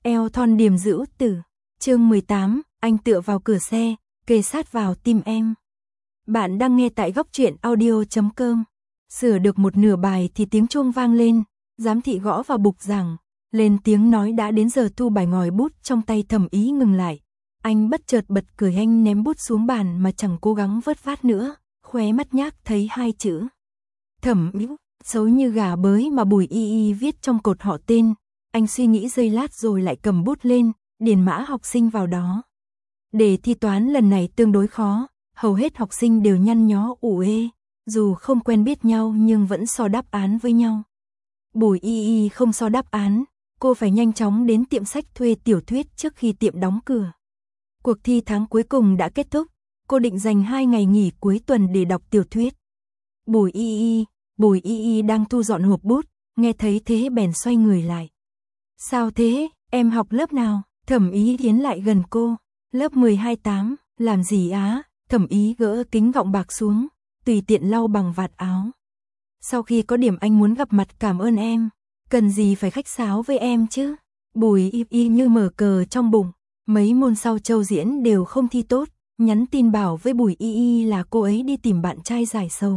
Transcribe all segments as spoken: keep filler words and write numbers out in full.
eo thon điềm dữ tử. Chương mười tám, anh tựa vào cửa xe, kề sát vào tim em. Bạn đang nghe tại góc truyện audio chấm com. Sửa được một nửa bài thì tiếng chuông vang lên, giám thị gõ vào bục giảng, lên tiếng nói đã đến giờ thu bài. Ngòi bút trong tay Thẩm Ý ngừng lại. Anh bất chợt bật cười, anh ném bút xuống bàn mà chẳng cố gắng vớt vát nữa, khóe mắt nhác thấy hai chữ Thẩm Ý, xấu như gà bới mà Bùi Y Y viết trong cột họ tên. Anh suy nghĩ giây lát rồi lại cầm bút lên, điền mã học sinh vào đó. Đề thi toán lần này tương đối khó, hầu hết học sinh đều nhăn nhó ủ ê, dù không quen biết nhau nhưng vẫn so đáp án với nhau. Bùi Y Y không so đáp án, cô phải nhanh chóng đến tiệm sách thuê tiểu thuyết trước khi tiệm đóng cửa. Cuộc thi tháng cuối cùng đã kết thúc, cô định dành hai ngày nghỉ cuối tuần để đọc tiểu thuyết. Bùi Y Y, Bùi Y Y đang thu dọn hộp bút, nghe thấy thế bèn xoay người lại. Sao thế, em học lớp nào? Thẩm Ý tiến lại gần cô. Lớp mười hai tám, làm gì á? Thẩm Ý gỡ kính gọng bạc xuống, tùy tiện lau bằng vạt áo. Sau khi có điểm anh muốn gặp mặt cảm ơn em, cần gì phải khách sáo với em chứ? Bùi Y Y như mở cờ trong bụng, mấy môn sau Châu Diễn đều không thi tốt, nhắn tin bảo với Bùi Y Y là cô ấy đi tìm bạn trai giải sầu.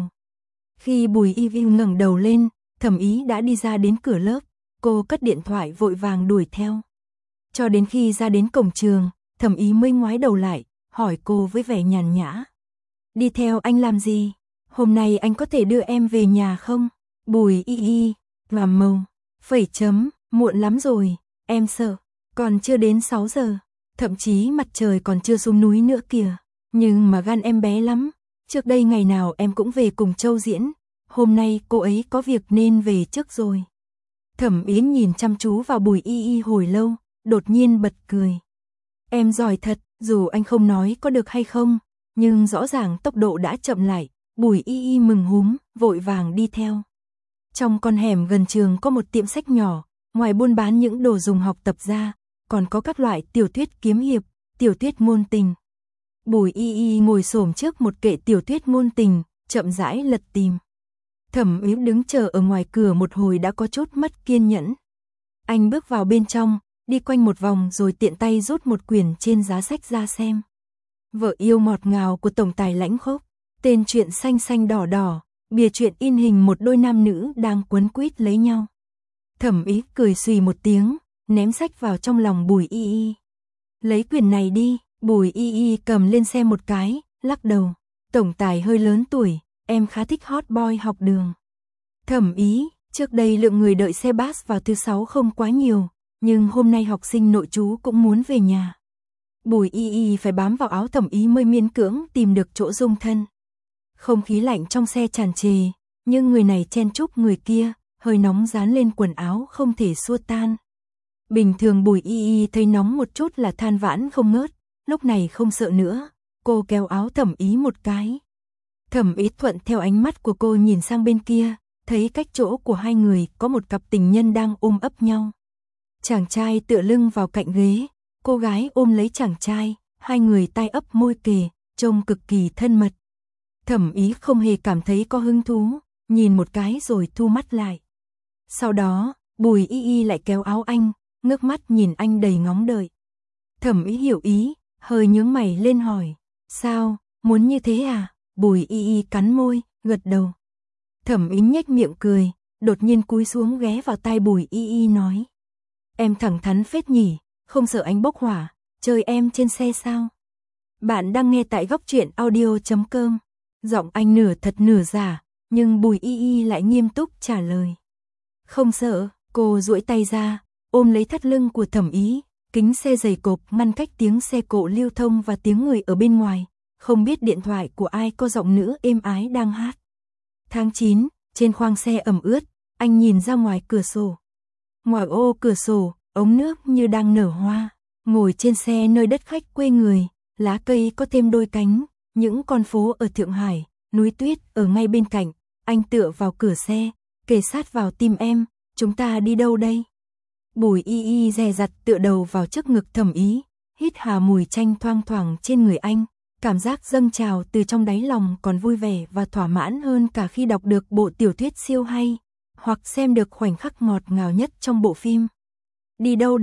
Khi Bùi Y Y ngẩng đầu lên, Thẩm Ý đã đi ra đến cửa lớp, cô cất điện thoại vội vàng đuổi theo. Cho đến khi ra đến cổng trường, Thẩm Ý mới ngoái đầu lại, hỏi cô với vẻ nhàn nhã. Đi theo anh làm gì? Hôm nay anh có thể đưa em về nhà không? Bùi Y Y, làm màu, phẩy chấm, muộn lắm rồi, em sợ, còn chưa đến sáu giờ, thậm chí mặt trời còn chưa xuống núi nữa kìa. Nhưng mà gan em bé lắm, trước đây ngày nào em cũng về cùng Châu Diễn, hôm nay cô ấy có việc nên về trước rồi. Thẩm Ý nhìn chăm chú vào Bùi Y Y hồi lâu, đột nhiên bật cười. Em giỏi thật, dù anh không nói có được hay không, nhưng rõ ràng tốc độ đã chậm lại. Bùi Y Y mừng húm, vội vàng đi theo. Trong con hẻm gần trường có một tiệm sách nhỏ, ngoài buôn bán những đồ dùng học tập ra, còn có các loại tiểu thuyết kiếm hiệp, tiểu thuyết ngôn tình. Bùi Y Y ngồi xổm trước một kệ tiểu thuyết ngôn tình, chậm rãi lật tìm. Thẩm Ý đứng chờ ở ngoài cửa một hồi đã có chút mất kiên nhẫn. Anh bước vào bên trong, đi quanh một vòng rồi tiện tay rút một quyển trên giá sách ra xem. Vợ yêu ngọt ngào của tổng tài Lãnh Khốc, tên truyện xanh xanh đỏ đỏ, bìa truyện in hình một đôi nam nữ đang quấn quýt lấy nhau. Thẩm Ý cười xùy một tiếng, ném sách vào trong lòng Bùi Y Y. Lấy quyển này đi. Bùi Y Y cầm lên xem một cái, lắc đầu. Tổng tài hơi lớn tuổi, em khá thích hot boy học đường. Thẩm Ý, trước đây lượng người đợi xe bus vào thứ sáu không quá nhiều, nhưng hôm nay học sinh nội trú cũng muốn về nhà. Bùi Y Y phải bám vào áo Thẩm Ý mới miễn cưỡng tìm được chỗ dung thân. Không khí lạnh trong xe tràn trề, nhưng người này chen chúc người kia, hơi nóng dán lên quần áo không thể xua tan. Bình thường Bùi Y Y thấy nóng một chút là than vãn không ngớt, lúc này không sợ nữa, cô kéo áo Thẩm Ý một cái. Thẩm Ý thuận theo ánh mắt của cô nhìn sang bên kia, thấy cách chỗ của hai người có một cặp tình nhân đang ôm ấp nhau. Chàng trai tựa lưng vào cạnh ghế, cô gái ôm lấy chàng trai, hai người tai ấp môi kề, trông cực kỳ thân mật. Thẩm Ý không hề cảm thấy có hứng thú, nhìn một cái rồi thu mắt lại. Sau đó, Bùi Y Y lại kéo áo anh, ngước mắt nhìn anh đầy ngóng đợi. Thẩm Ý hiểu ý, hơi nhướng mày lên hỏi, sao, muốn như thế à? Bùi Y Y cắn môi, gật đầu. Thẩm Ý nhếch miệng cười, đột nhiên cúi xuống ghé vào tai Bùi Y Y nói. Em thẳng thắn phết nhỉ, không sợ anh bốc hỏa, chơi em trên xe sao? Bạn đang nghe tại góc truyện audio chấm com. Giọng anh nửa thật nửa giả, nhưng Bùi Y Y lại nghiêm túc trả lời. Không sợ, cô duỗi tay ra, ôm lấy thắt lưng của Thẩm Ý, kính xe dày cộp ngăn cách tiếng xe cộ lưu thông và tiếng người ở bên ngoài, không biết điện thoại của ai có giọng nữ êm ái đang hát. Tháng chín, trên khoang xe ẩm ướt, anh nhìn ra ngoài cửa sổ. Ngoài ô cửa sổ, ống nước như đang nở hoa, ngồi trên xe nơi đất khách quê người, lá cây có thêm đôi cánh, những con phố ở Thượng Hải, núi tuyết ở ngay bên cạnh, anh tựa vào cửa xe, kề sát vào tim em, chúng ta đi đâu đây? Bùi Y Y dè dặt tựa đầu vào trước ngực Thẩm Ý, hít hà mùi chanh thoang thoảng trên người anh, cảm giác dâng trào từ trong đáy lòng còn vui vẻ và thỏa mãn hơn cả khi đọc được bộ tiểu thuyết siêu hay, hoặc xem được khoảnh khắc ngọt ngào nhất trong bộ phim. Đi đâu đây?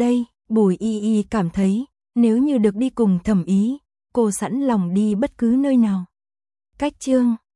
Bùi Y Y cảm thấy, nếu như được đi cùng Thẩm Ý, cô sẵn lòng đi bất cứ nơi nào. Cách chương